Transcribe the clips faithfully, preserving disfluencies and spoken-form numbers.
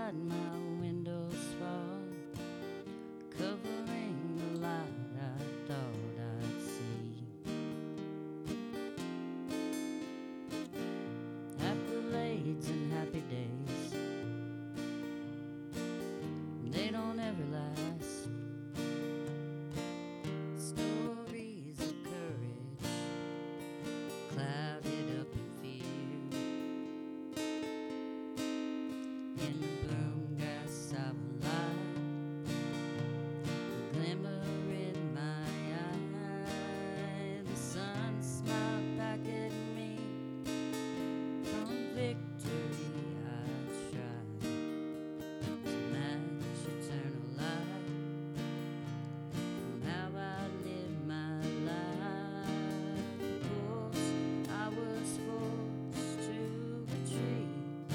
outside, my windows fall, covering the light I thought I'd see. Accolades and happy days, they don't ever last. Stories of courage clouded up in fear. In the bloom grass of light, a glimmer in my eye. The sun smiled back at me. From victory I tried to match eternal light. From how I live my life, of course I was forced to retreat.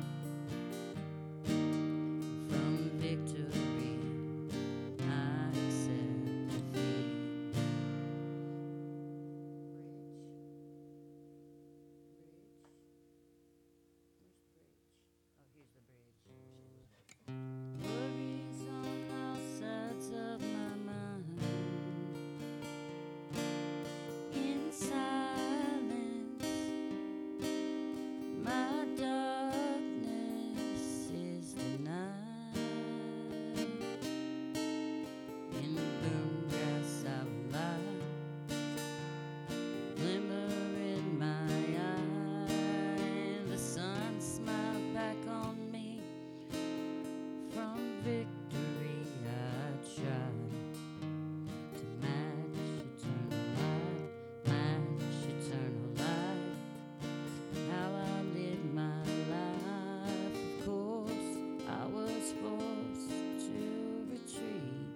From victory I accept defeat. Bridge. Bridge. Where's the bridge? Oh, here's the bridge. Worries on all sides of my mind. In silence, my darkness is denied. In the boom grass of light, glimmer in my eye. The sun smiled back on me. From victory I tried to match eternal light, match eternal light. How I live my life, of course I was forced to retreat.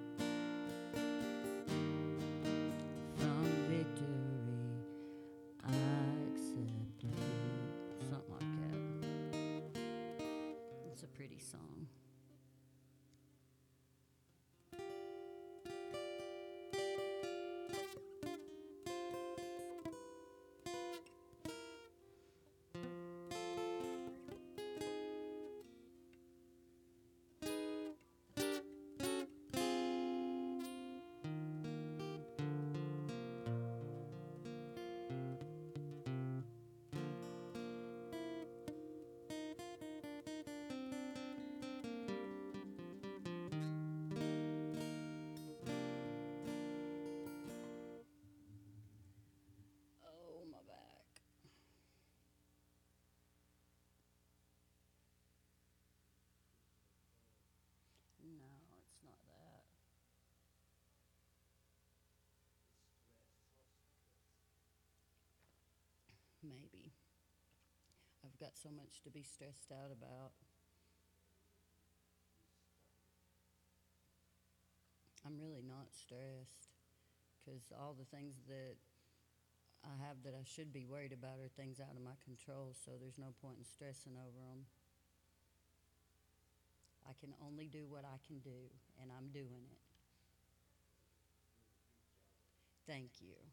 From victory I accept defeat. Something like that. It's a pretty song. Oh, my back. No, it's not that. Maybe. I've got so much to be stressed out about. I'm really not stressed because all the things that I have that I should be worried about are things out of my control, so there's no point in stressing over them. I can only do what I can do, and I'm doing it. Thank you.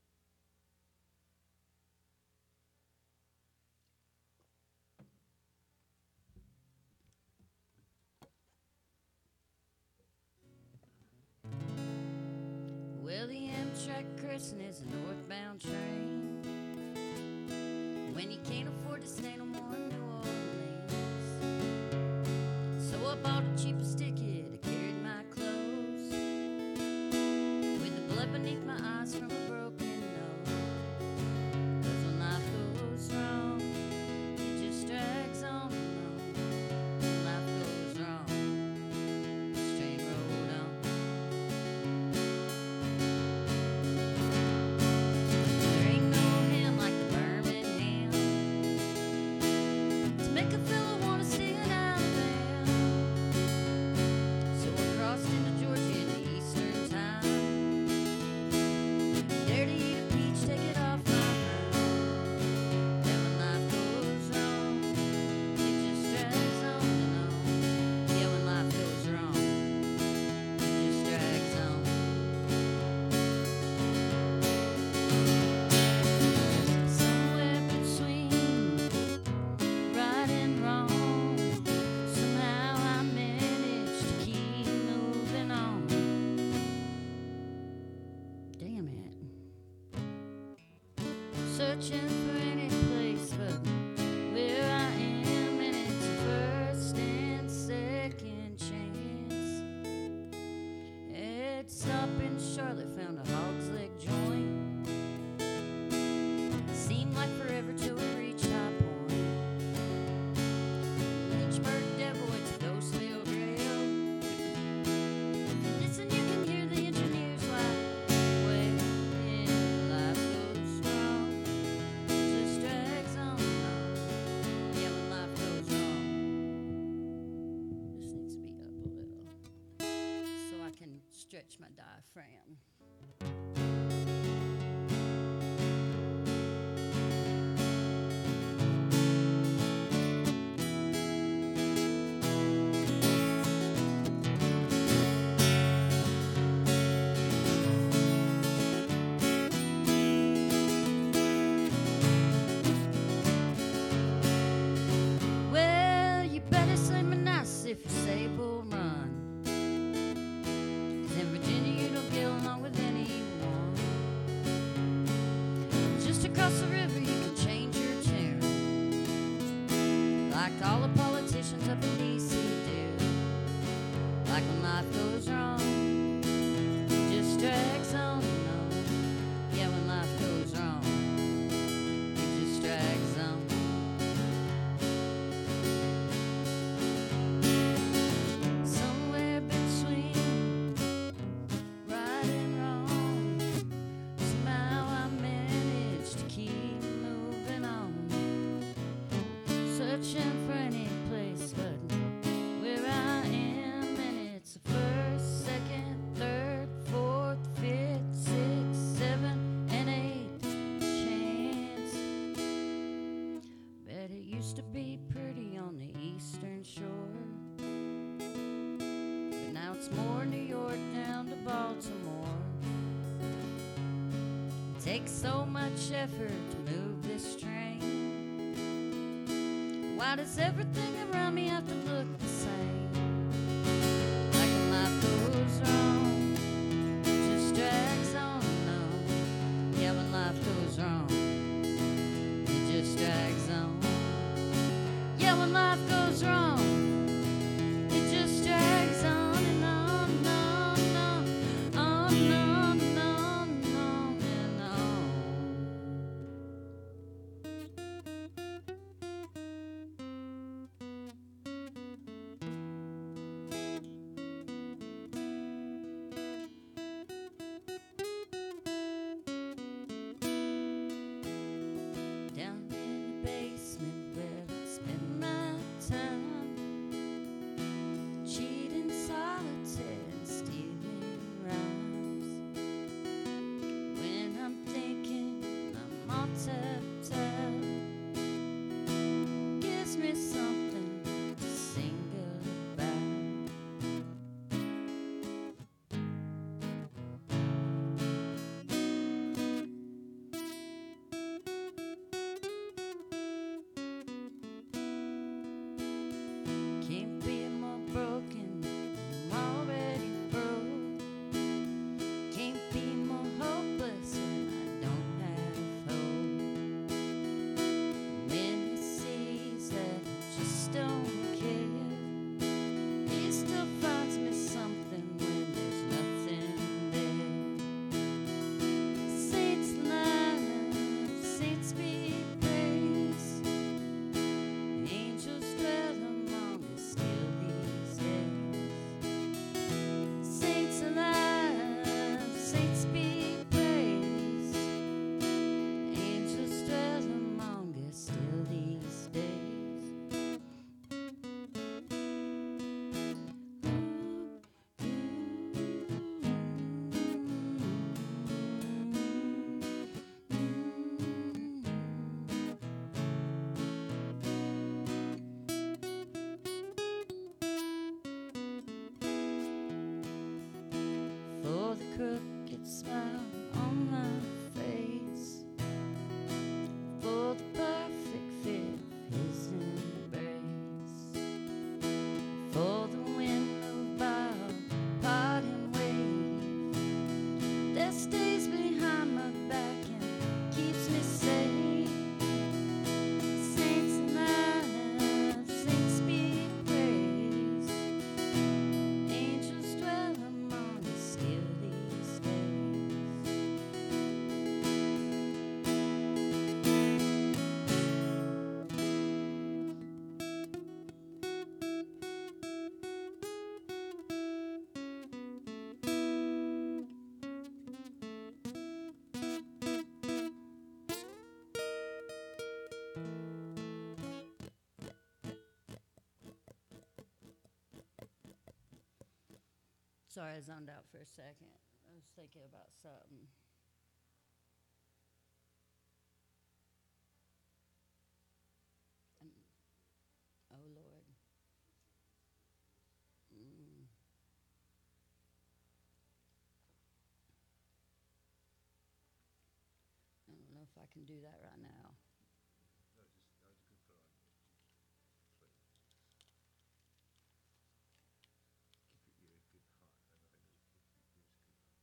Well, the Amtrak crossing is a northbound train. When you can't afford to stay no more in New Orleans, so I bought the cheapest ticket. I carried my clothes with the blood beneath my eyes from a broken nose. 'Cause when life goes wrong, it just drags on and on. When life goes wrong, straight road on. There ain't no hymn like the Birmingham to make a fella wanna stay in Alabama. searching for any place but where I am, and it's a first and second chance. Head stop in Charlotte, found a hog's leg joint. Seemed like forever till we reached High Point. Lynchburg Devil, it's a ghost-filled rail. Listen, you can hear the engineers like, when life goes wrong, just drags on and on. Yeah, when life goes wrong. This needs to be up a little so I can stretch my diaphragm. Well, you better sling my nice if you say Bull Run. 'Cause in Virginia you don't get along with anyone. Just across the river you can change your tune, like all the politicians up in D C do. Like when life goes wrong, it just drags on and on. Yeah, when life goes wrong, it just drags on. Somewhere between right and wrong, somehow I managed to keep moving on, searching for any place but where I am, and it's a first, second, third, fourth, fifth, sixth, seventh, and eighth chance. Bet it used to be pretty on the eastern shore, but now it's more New York down to Baltimore. It takes so much effort to move this train. Why does everything around me have to look the same? Like when life goes wrong, it just drags on and on. Yeah, when life goes wrong, it just drags on. Yeah, when life goes wrong, it just drags on and on and on and on, on and on and on and on and on. Down in the basement where I spend my time, cheating solitaire and stealing rhymes. When I'm thinking I'm all tapped out, gives me something to sing about. Can't be more broken, I'm already broke. Can't be more hopeless when I don't have hope. When he sees that I just don't care, he still finds me something when there's nothing there. Saints live, saints be praised, angels dwell among us still these days. Saints alive, saints be praised, angels dwell among us still these days. For the crooked smile on my face, for the perfect fit of his embrace, for the wind moved by a parting wave that stays behind my back and keeps me safe. Sorry, I zoned out for a second. I was thinking about something. And, oh, Lord. Mm. I don't know if I can do that right now. No, just, no, you could put on, play. Keep your ear good hot, I know, I know, keep your ears good hot.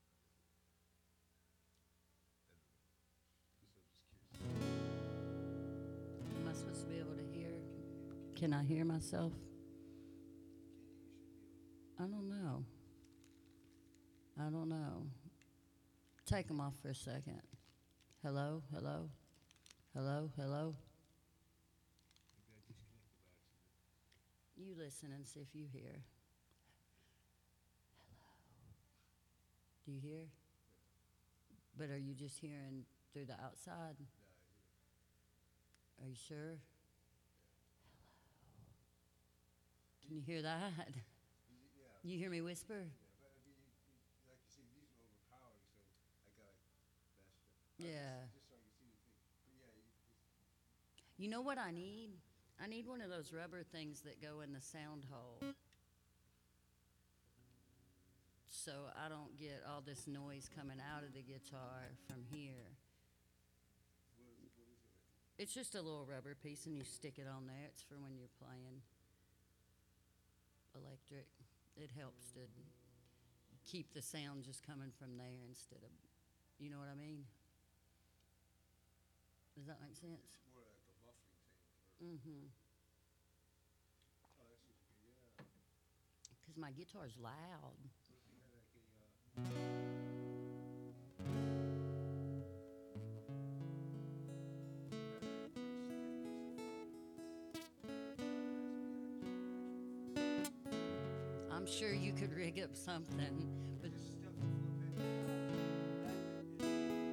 And, just, I'm just curious. Am I supposed to be able to hear? Can I hear myself? Can you, you should be able to. I don't know. I don't know. Take them off for a second. Hello, hello, hello, hello. Maybe I disconnected by accident. You listen and see if you hear. Hello. Do you hear? But are you just hearing through the outside? Yeah, I hear. Are you sure? Hello. Can you hear that? Yeah. You hear me whisper? Yeah, but I mean, you, you, like you say, these are overpowering, so I gotta master. Yeah. Just, just so I can see the thing. But yeah, you just. You know what I need? I need one of those rubber things that go in the sound hole. So I don't get all this noise coming out of the guitar from here. What is, what is it? It's just a little rubber piece and you stick it on there. It's for when you're playing electric. It helps to keep the sound just coming from there instead of, you know what I mean? Does that make sense? It's more like a muffling thing. Or, Mm-hmm. oh, that's just good, yeah. Because my guitar's loud. What if you had like a, uh. I'm sure you could rig up something, but Just stuff the flip it.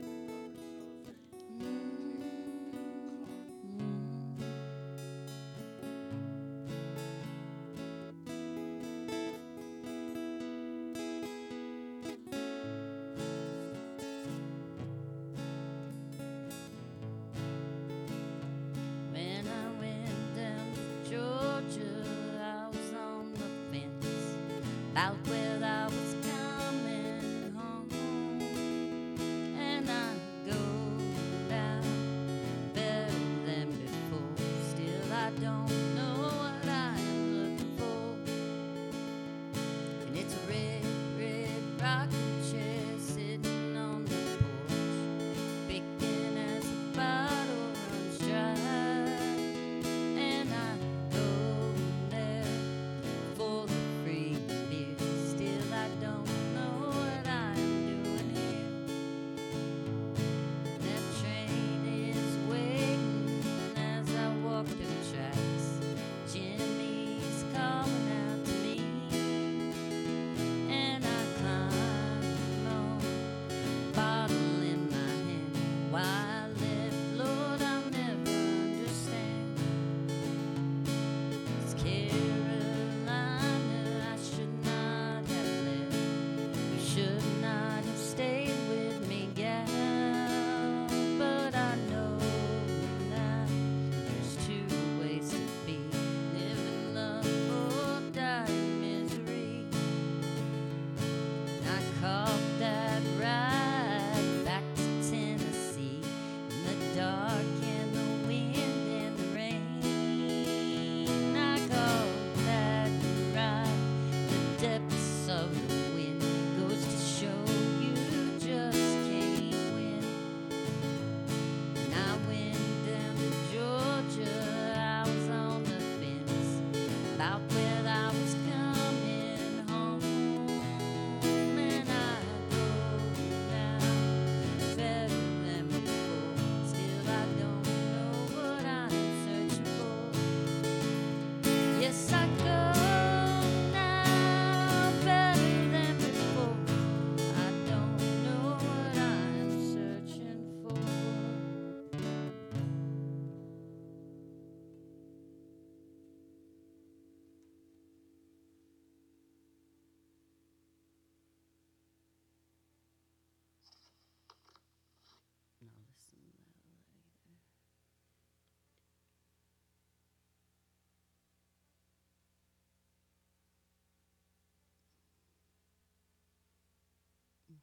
when I went down to Georgia, I was on the fence about where I was coming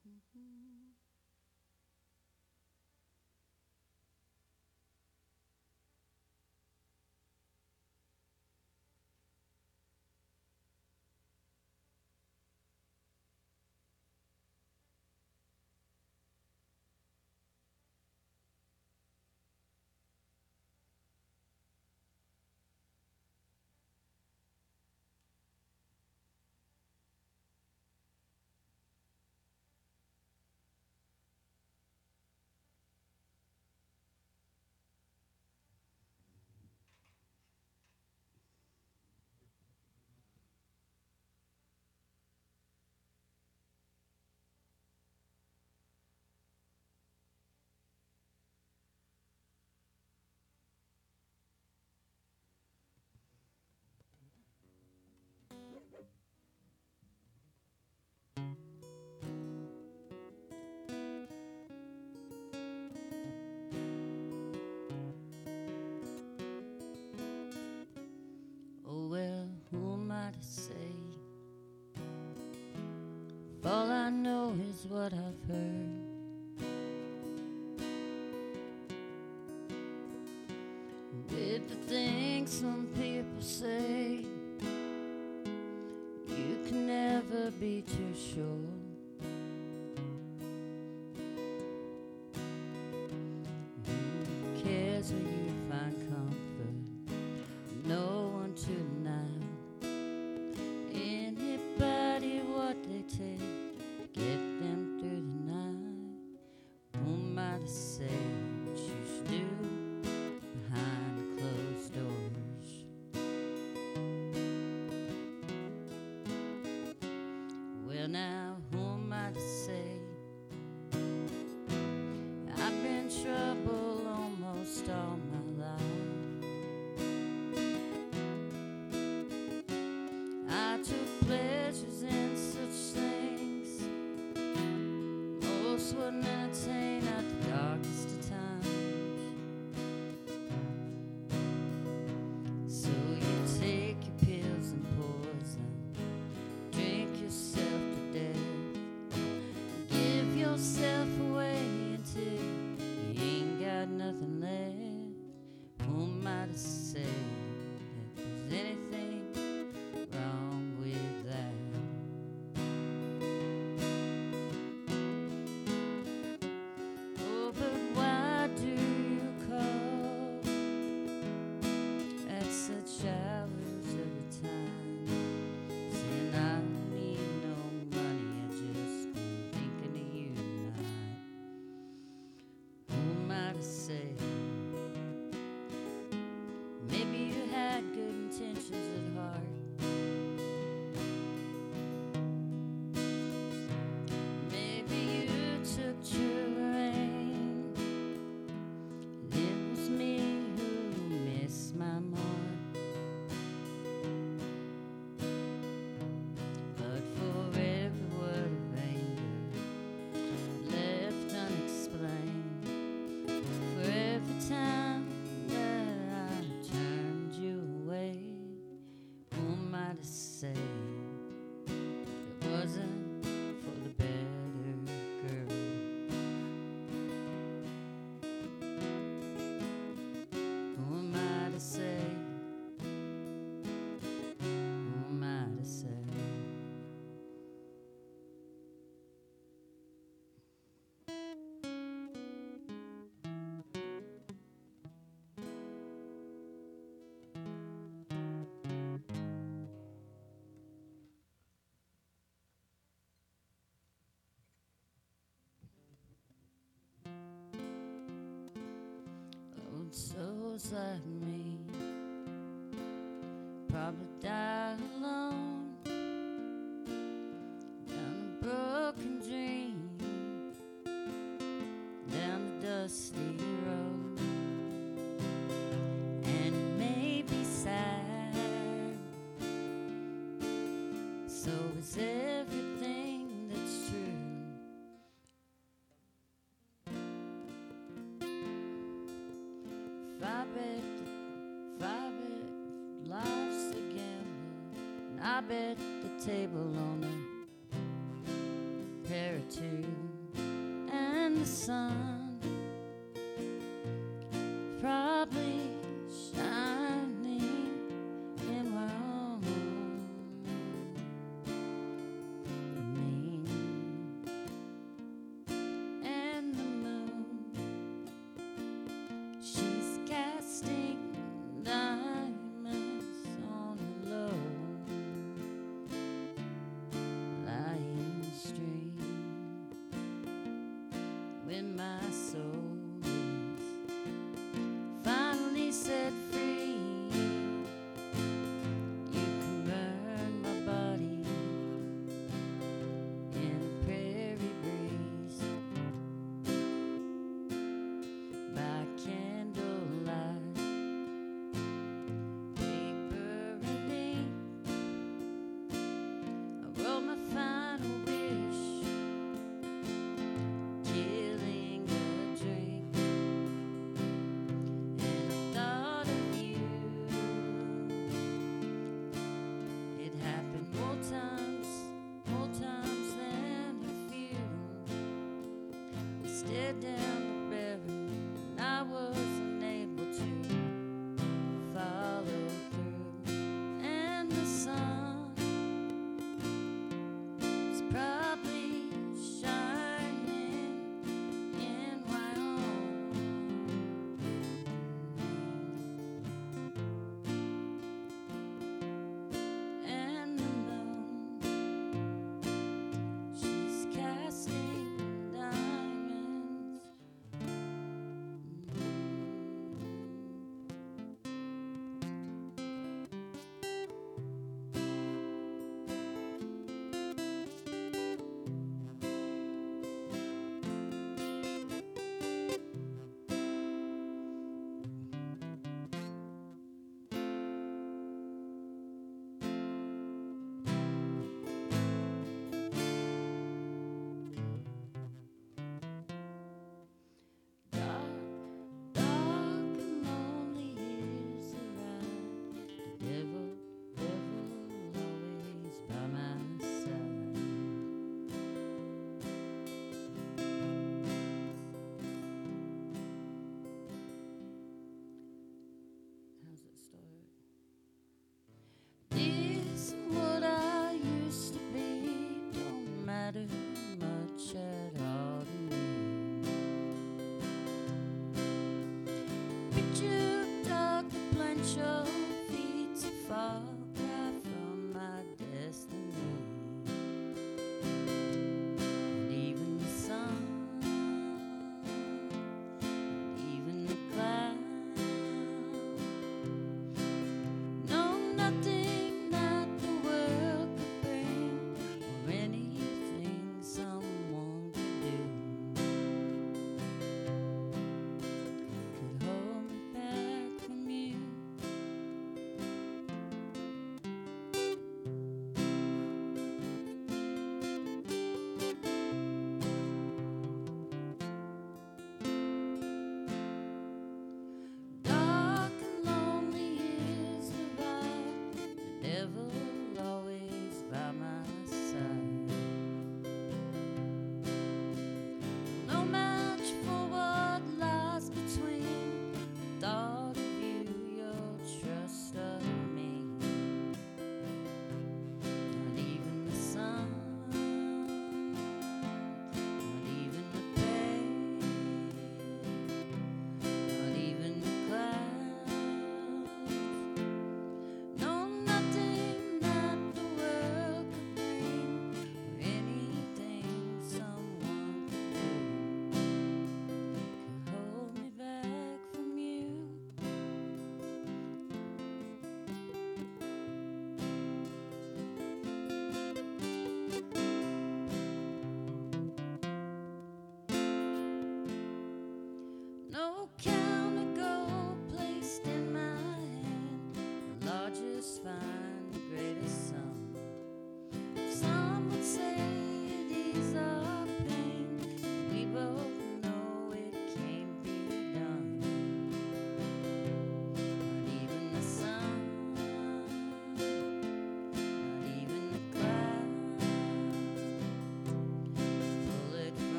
Oh well, who am I to say? All I know is what I've heard. With the things some people say, you can never be too sure. Who cares where you find comfort? No one tonight. Anybody what they take, get them through the night. Who am I to say what you should do behind closed doors? Well now, who am I to say? I've been in trouble almost all my life. I took pleasures in such things most wouldn't entertain at the darkest of times. So you take your pills and poison, drink yourself to death, give yourself away until you ain't got nothing left. Who am I to say that there's anything wrong with that? Oh, but why do you call at such hours of the time, saying I don't need no money, I just been thinking of you tonight? Who am I to say? Maybe you had good intentions at heart. Maybe you took your aim. It was me who missed my mark. But for every word of anger left unexplained, for every time that I turned you away, who am I to say it wasn't for the better, girl? Who am I to say? Who am I to say? Old souls like me probably die alone down a broken dream, down the dusty road. And it may be sad, so is everything that's true. If I bet, if I bet life's a gamble, and I bet the table on a pair of two. the sun probably shining in Wyoming. And the moon, she's casting diamonds on a low lying stream. When my soul is finally set free, you can burn my body in a prairie breeze by candlelight, paper and ink. I wrote my final wish, killing a drink, and I thought of you. It happened more times, more times than a few. I stared down the barrel and I was unable to follow through. And the sun is probably shining in Wyoming. And the moon, she's casting diamonds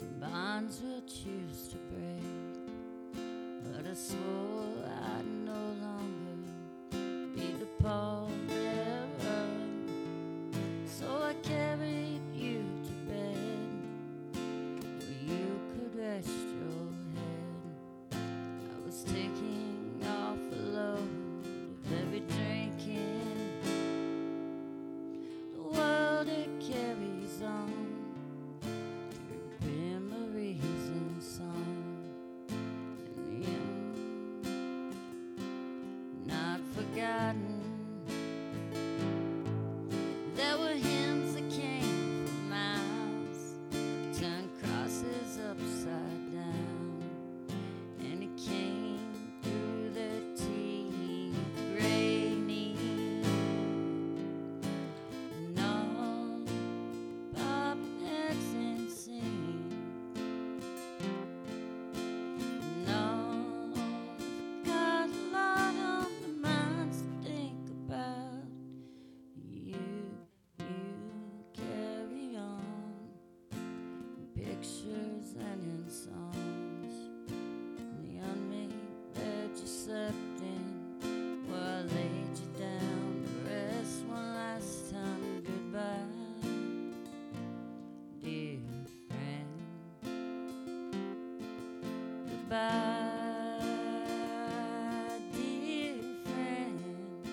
Some bonds we'll choose to break, but I swore I'd no longer be the pallbearer. So I carried you to bed where you could rest your head. I was taking off a load of heavy drinking. The world it carries on through memories and song. In the end, not forgotten. There were hymns that came for miles, turned crosses upside down, and it came through the teeth gray knee. And all bobbing heads and sing, and all got a lot on their minds to think about. You, you carry on, in pictures and in songs, in the unmade bed you slept in, where I laid you down to rest one last time. Goodbye, dear friend. Goodbye, dear friend.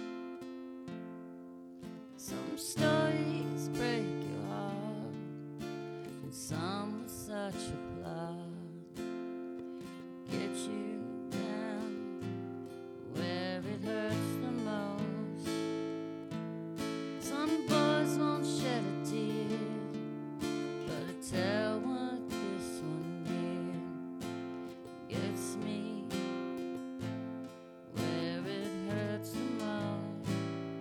Some stories break your heart, and some with such a plot get you down where it hurts the most. Some boys won't shed a tear, but I tell what this one here gets me where it hurts the most.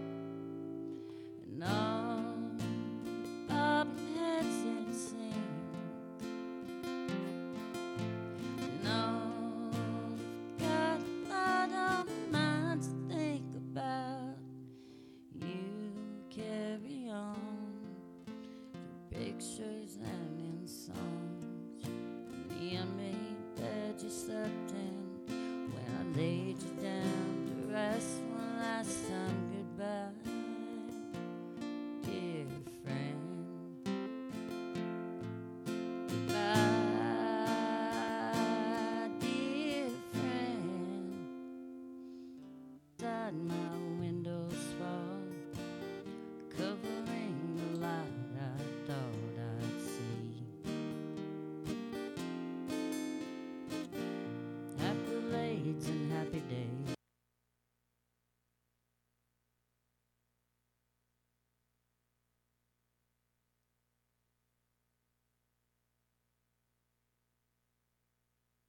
And all bobbing heads and sing, and all got a lot on their minds to think about. You carry on through pictures